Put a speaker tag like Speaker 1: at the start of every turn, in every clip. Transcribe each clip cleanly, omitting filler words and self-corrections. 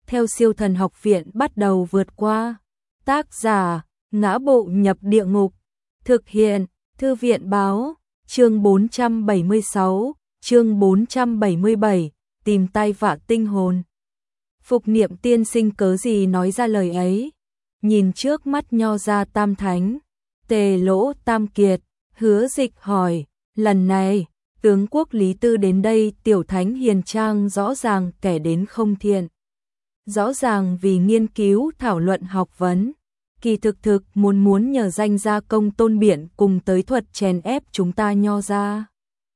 Speaker 1: theo Siêu Thần Học Viện bắt đầu vượt qua. Tác giả: Ngã Bộ Nhập Địa Ngục. Thực hiện: Thư viện báo. Chương 476, chương 477, tìm tai vạ tinh hồn. Phục Niệm tiên sinh cớ gì nói ra lời ấy? Nhìn trước mắt Nho gia tam thánh, Tề Lỗ Tam Kiệt, Hứa Dịch hỏi, lần này, tướng quốc Lý Tư đến đây, tiểu thánh hiền trang rõ ràng kẻ đến không thiện. Rõ ràng vì nghiên cứu thảo luận học vấn, kỳ thực muốn nhờ danh gia công tôn biện cùng tới thuật chèn ép chúng ta Nho gia.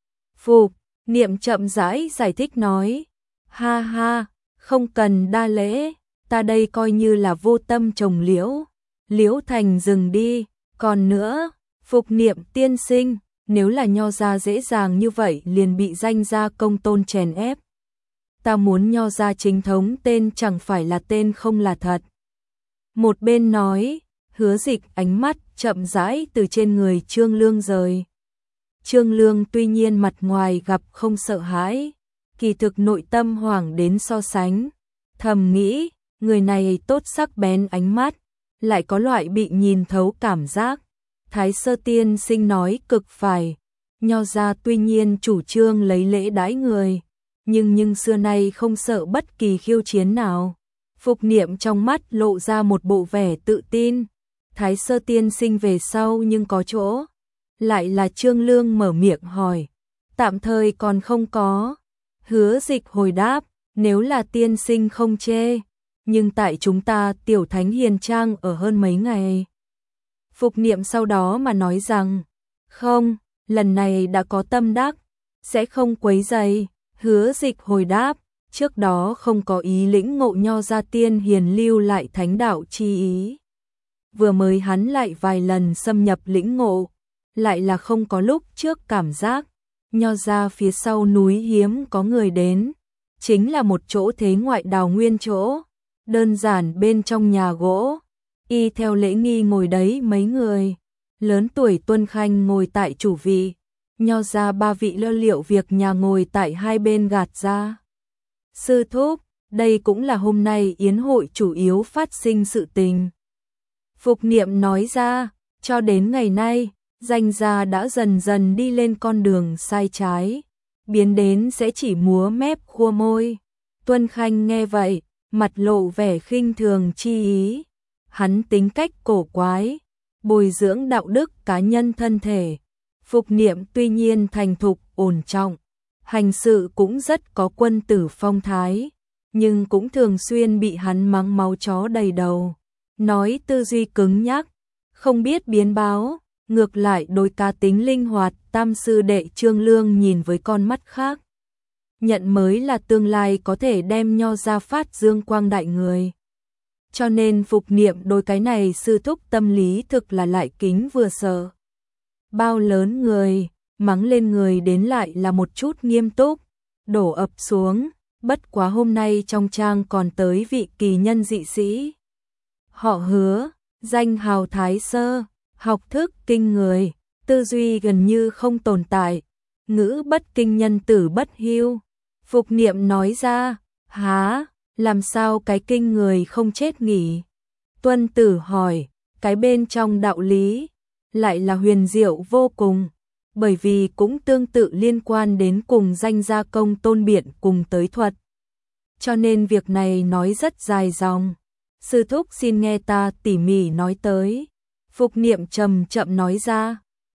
Speaker 1: Phục Niệm chậm rãi giải thích nói, ha ha, không cần đa lễ, ta đây coi như là vô tâm trồng liễu, liễu thành rừng đi, còn nữa, Phục Niệm tiên sinh, nếu là Nho gia dễ dàng như vậy liền bị danh gia công tôn chèn ép. Ta muốn Nho gia chính thống tên chẳng phải là tên không là thật. Một bên nói, Hứa Dịch ánh mắt chậm rãi từ trên người Trương Lương rời. Trương Lương tuy nhiên mặt ngoài gặp không sợ hãi, kỳ thực nội tâm hoảng đến so sánh, thầm nghĩ, người này tốt sắc bén ánh mắt, lại có loại bị nhìn thấu cảm giác. Thái Sơ tiên sinh nói cực phải, Nho gia tuy nhiên chủ trương lấy lễ đãi người, nhưng xưa nay không sợ bất kỳ khiêu chiến nào. Phục Niệm trong mắt lộ ra một bộ vẻ tự tin, Thái Sơ tiên sinh về sau nhưng có chỗ. Lại là Trương Lương mở miệng hỏi, tạm thời còn không có. Hứa Dịch hồi đáp, nếu là tiên sinh không chê, nhưng tại chúng ta tiểu thánh hiền trang ở hơn mấy ngày. Phục Niệm sau đó mà nói rằng, không, lần này đã có tâm đắc, sẽ không quấy rầy. Hứa Dịch hồi đáp, trước đó không có ý lĩnh ngộ Nho gia tiên hiền lưu lại thánh đạo chi ý. Vừa mới hắn lại vài lần xâm nhập lĩnh ngộ, lại là không có lúc trước cảm giác. Nho gia phía sau núi hiếm có người đến, chính là một chỗ thế ngoại đào nguyên chỗ, đơn giản bên trong nhà gỗ, y theo lễ nghi ngồi đấy mấy người, lớn tuổi Tuân Khanh ngồi tại chủ vị, Nho gia ba vị lo liệu việc nhà ngồi tại hai bên gạt ra. Sư thúc, đây cũng là hôm nay yến hội chủ yếu phát sinh sự tình. Phục Niệm nói ra, cho đến ngày nay, danh gia đã dần dần đi lên con đường sai trái, biến đến sẽ chỉ múa mép khua môi. Tuân Khanh nghe vậy, mặt lộ vẻ khinh thường chi ý. Hắn tính cách cổ quái, bồi dưỡng đạo đức cá nhân thân thể. Phục Niệm tuy nhiên thành thục, ổn trọng, hành sự cũng rất có quân tử phong thái, nhưng cũng thường xuyên bị hắn mắng máu chó đầy đầu, nói tư duy cứng nhắc, không biết biến báo. Ngược lại đôi cá tính linh hoạt, tam sư đệ Trương Lương nhìn với con mắt khác. Nhận mới là tương lai có thể đem Nho gia phát dương quang đại người. Cho nên Phục Niệm đôi cái này sư thúc tâm lý thực là lại kính vừa sợ. Bao lớn người, mắng lên người đến lại là một chút nghiêm túc, đổ ập xuống, bất quá hôm nay trong trang còn tới vị kỳ nhân dị sĩ. Họ Hứa, danh hào Thái Sơ. Học thức kinh người, tư duy gần như không tồn tại, ngữ bất kinh nhân tử bất hưu. Phục Niệm nói ra, há, làm sao cái kinh người không chết nghỉ? Tuân Tử hỏi, cái bên trong đạo lý, lại là huyền diệu vô cùng, bởi vì cũng tương tự liên quan đến cùng danh gia công tôn biện cùng tới thuật. Cho nên việc này nói rất dài dòng, sư thúc xin nghe ta tỉ mỉ nói tới. Phục Niệm chậm chậm nói ra,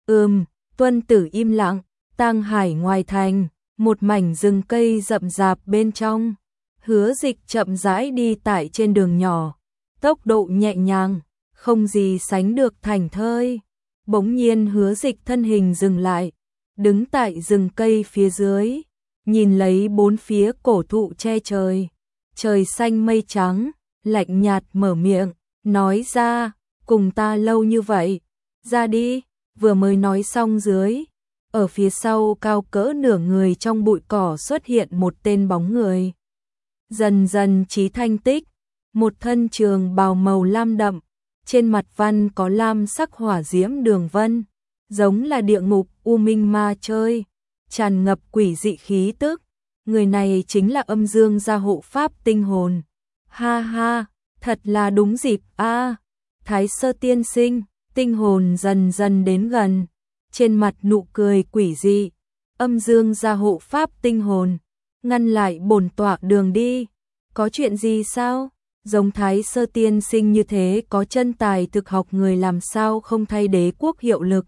Speaker 1: Tuân Tử im lặng, Tang Hải ngoài thành, một mảnh rừng cây rậm rạp bên trong, Hứa Dịch chậm rãi đi tại trên đường nhỏ, tốc độ nhẹ nhàng, không gì sánh được thảnh thơi. Bỗng nhiên Hứa Dịch thân hình dừng lại, đứng tại rừng cây phía dưới, nhìn lấy bốn phía cổ thụ che trời, trời xanh mây trắng, lạnh nhạt mở miệng, nói ra, cùng ta lâu như vậy, ra đi. Vừa mới nói xong dưới, ở phía sau cao cỡ nửa người trong bụi cỏ xuất hiện một tên bóng người. Dần dần trí thanh tích, một thân trường bào màu lam đậm, trên mặt văn có lam sắc hỏa diễm đường vân, giống là địa ngục u minh ma chơi, tràn ngập quỷ dị khí tức. Người này chính là Âm Dương gia hộ pháp tinh hồn. Ha ha, thật là đúng dịp a. Thái Sơ tiên sinh, tinh hồn dần dần đến gần, trên mặt nụ cười quỷ dị. Âm Dương gia hộ pháp tinh hồn, ngăn lại bổn tọa đường đi. Có chuyện gì sao? Giống Thái Sơ tiên sinh như thế có chân tài thực học người làm sao không thay đế quốc hiệu lực.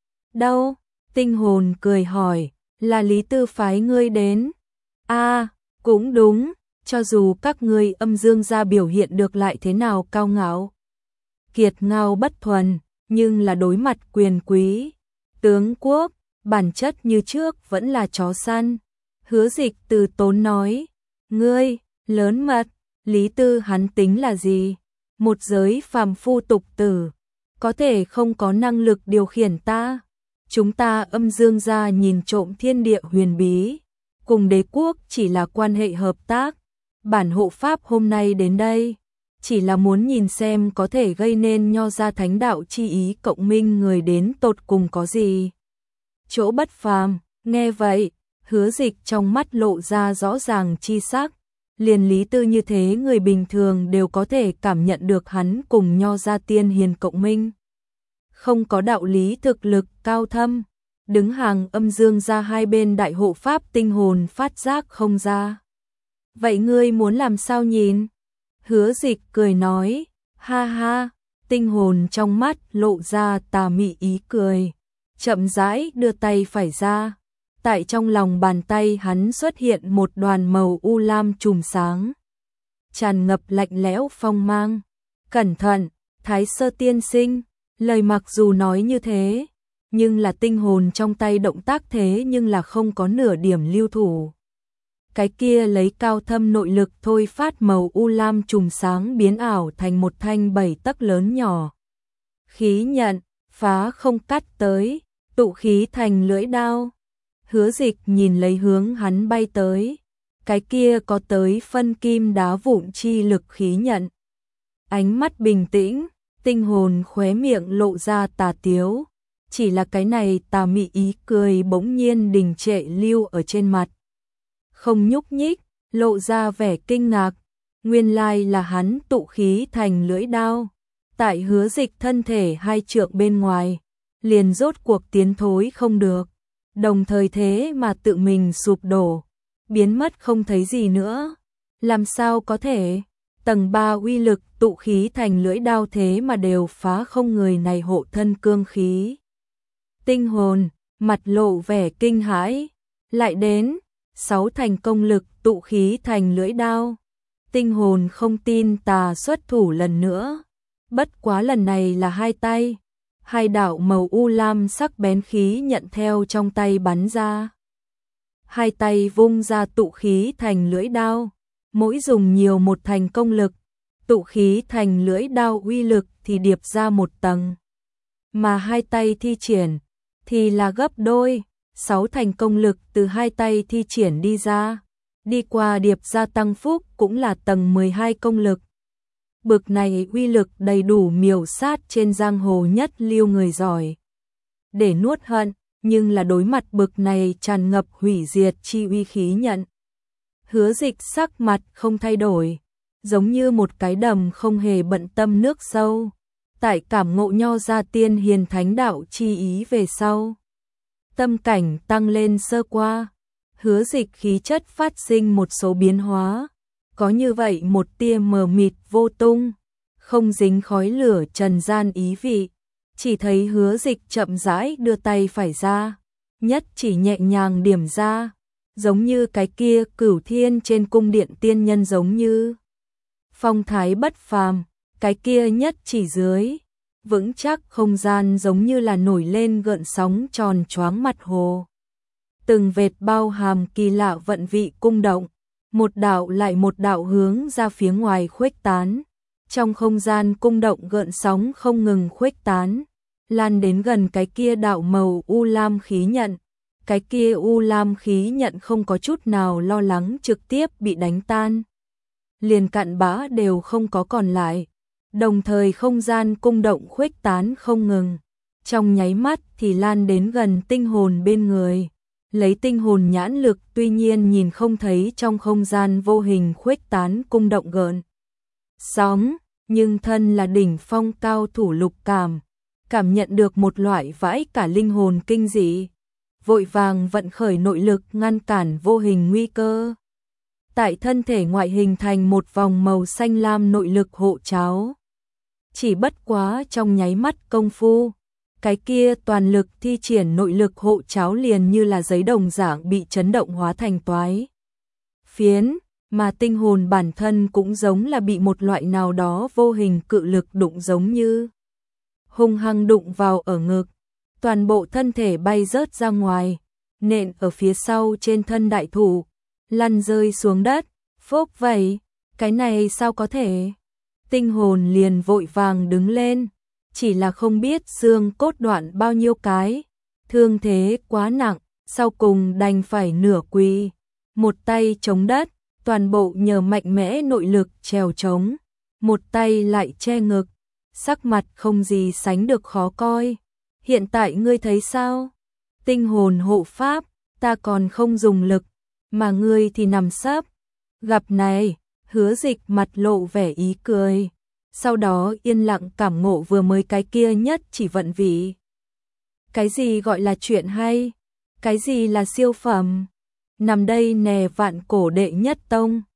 Speaker 1: Đâu? Tinh hồn cười hỏi, là Lý Tư phái ngươi đến. A, cũng đúng, cho dù các ngươi Âm Dương gia biểu hiện được lại thế nào cao ngạo, kiệt ngao bất thuần, nhưng là đối mặt quyền quý, tướng quốc, bản chất như trước vẫn là chó săn. Hứa Dịch từ tốn nói, ngươi, lớn mật, Lý Tư hắn tính là gì? Một giới phàm phu tục tử, có thể không có năng lực điều khiển ta. Chúng ta Âm Dương gia nhìn trộm thiên địa huyền bí, cùng đế quốc chỉ là quan hệ hợp tác. Bản hộ pháp hôm nay đến đây, chỉ là muốn nhìn xem có thể gây nên Nho gia thánh đạo chi ý cộng minh người đến tột cùng có gì chỗ bất phàm. Nghe vậy, Hứa Dịch trong mắt lộ ra rõ ràng chi sắc, liền Lý Tư như thế người bình thường đều có thể cảm nhận được hắn cùng Nho gia tiên hiền cộng minh. Không có đạo lý thực lực cao thâm, đứng hàng Âm Dương gia hai bên đại hộ pháp tinh hồn phát giác không ra. Vậy ngươi muốn làm sao nhìn? Hứa Dịch cười nói, ha ha, tinh hồn trong mắt lộ ra tà mị ý cười, chậm rãi đưa tay phải ra. Tại trong lòng bàn tay hắn xuất hiện một đoàn màu u lam chùm sáng, tràn ngập lạnh lẽo phong mang. Cẩn thận, Thái Sơ tiên sinh, lời mặc dù nói như thế, nhưng là tinh hồn trong tay động tác thế nhưng là không có nửa điểm lưu thủ. Cái kia lấy cao thâm nội lực thôi phát màu u lam chùm sáng biến ảo thành một thanh 7 tấc lớn nhỏ. Khí nhận, phá không cắt tới, tụ khí thành lưỡi đao. Hứa Dịch nhìn lấy hướng hắn bay tới, cái kia có tới phân kim đá vụn chi lực khí nhận. Ánh mắt bình tĩnh, tinh hồn khóe miệng lộ ra tà tiếu, chỉ là cái này tà mị ý cười bỗng nhiên đình trệ lưu ở trên mặt. Không nhúc nhích, lộ ra vẻ kinh ngạc, nguyên lai là hắn tụ khí thành lưỡi đao. Tại Hứa Dịch thân thể 2 trượng bên ngoài, liền rốt cuộc tiến thối không được, đồng thời thế mà tự mình sụp đổ, biến mất không thấy gì nữa. Làm sao có thể? Tầng 3 uy lực tụ khí thành lưỡi đao thế mà đều phá không người này hộ thân cương khí. Tinh hồn, mặt lộ vẻ kinh hãi, lại đến 6 thành công lực tụ khí thành lưỡi đao. Tinh hồn không tin tà xuất thủ lần nữa, bất quá lần này là 2 tay. 2 đạo màu u lam sắc bén khí nhận theo trong tay bắn ra. 2 tay vung ra tụ khí thành lưỡi đao, mỗi dùng nhiều một thành công lực, tụ khí thành lưỡi đao uy lực thì điệp ra một tầng. Mà 2 tay thi triển thì là gấp đôi, 6 thành công lực từ 2 tay thi triển đi ra, đi qua điệp ra tăng phúc cũng là tầng 12 công lực. Bực này uy lực đầy đủ miểu sát trên giang hồ nhất lưu người giỏi để nuốt hận, nhưng là đối mặt bực này tràn ngập hủy diệt chi uy khí nhận. Hứa Dịch sắc mặt không thay đổi, giống như một cái đầm không hề bận tâm nước sâu. Tại cảm ngộ Nho gia tiên hiền thánh đạo chi ý về sau, tâm cảnh tăng lên sơ qua, Hứa Dịch khí chất phát sinh một số biến hóa. Có như vậy một tia mờ mịt vô tung, không dính khói lửa trần gian ý vị, chỉ thấy Hứa Dịch chậm rãi đưa tay phải ra, nhất chỉ nhẹ nhàng điểm ra, giống như cái kia Cửu Thiên trên cung điện tiên nhân, giống như phong thái bất phàm, cái kia nhất chỉ dưới, vững chắc không gian giống như là nổi lên gợn sóng tròn choáng mặt hồ. Từng vệt bao hàm kỳ lạ vận vị cung động, một đạo lại một đạo hướng ra phía ngoài khuếch tán. Trong không gian cung động gợn sóng không ngừng khuếch tán, lan đến gần cái kia đạo màu u lam khí nhận. Cái kia u lam khí nhận không có chút nào lo lắng trực tiếp bị đánh tan, liền cặn bã đều không có còn lại. Đồng thời không gian cung động khuếch tán không ngừng, trong nháy mắt thì lan đến gần tinh hồn bên người. Lấy tinh hồn nhãn lực tuy nhiên nhìn không thấy trong không gian vô hình khuếch tán cung động gợn sóng, nhưng thân là đỉnh phong cao thủ lục cảm nhận được một loại vãi cả linh hồn kinh dị, vội vàng vận khởi nội lực ngăn cản vô hình nguy cơ. Tại thân thể ngoại hình thành một vòng màu xanh lam nội lực hộ tráo. Chỉ bất quá trong nháy mắt công phu, cái kia toàn lực thi triển nội lực hộ tráo liền như là giấy đồng dạng bị chấn động hóa thành toái phiến, mà tinh hồn bản thân cũng giống là bị một loại nào đó vô hình cự lực đụng giống như hung hăng đụng vào ở ngực, toàn bộ thân thể bay rớt ra ngoài, nện ở phía sau trên thân đại thủ, lăn rơi xuống đất. Phốc vậy, cái này sao có thể? Tinh hồn liền vội vàng đứng lên, chỉ là không biết xương cốt đoạn bao nhiêu cái, thương thế quá nặng, sau cùng đành phải nửa quỳ, một tay chống đất, toàn bộ nhờ mạnh mẽ nội lực trèo trống, một tay lại che ngực, sắc mặt không gì sánh được khó coi. Hiện tại ngươi thấy sao? Tinh hồn hộ pháp, ta còn không dùng lực, mà ngươi thì nằm sấp. Gặp này, Hứa Dịch mặt lộ vẻ ý cười, sau đó yên lặng cảm ngộ vừa mới cái kia nhất chỉ vận vị. Cái gì gọi là chuyện hay? Cái gì là siêu phẩm? Nằm đây nè vạn cổ đệ nhất tông,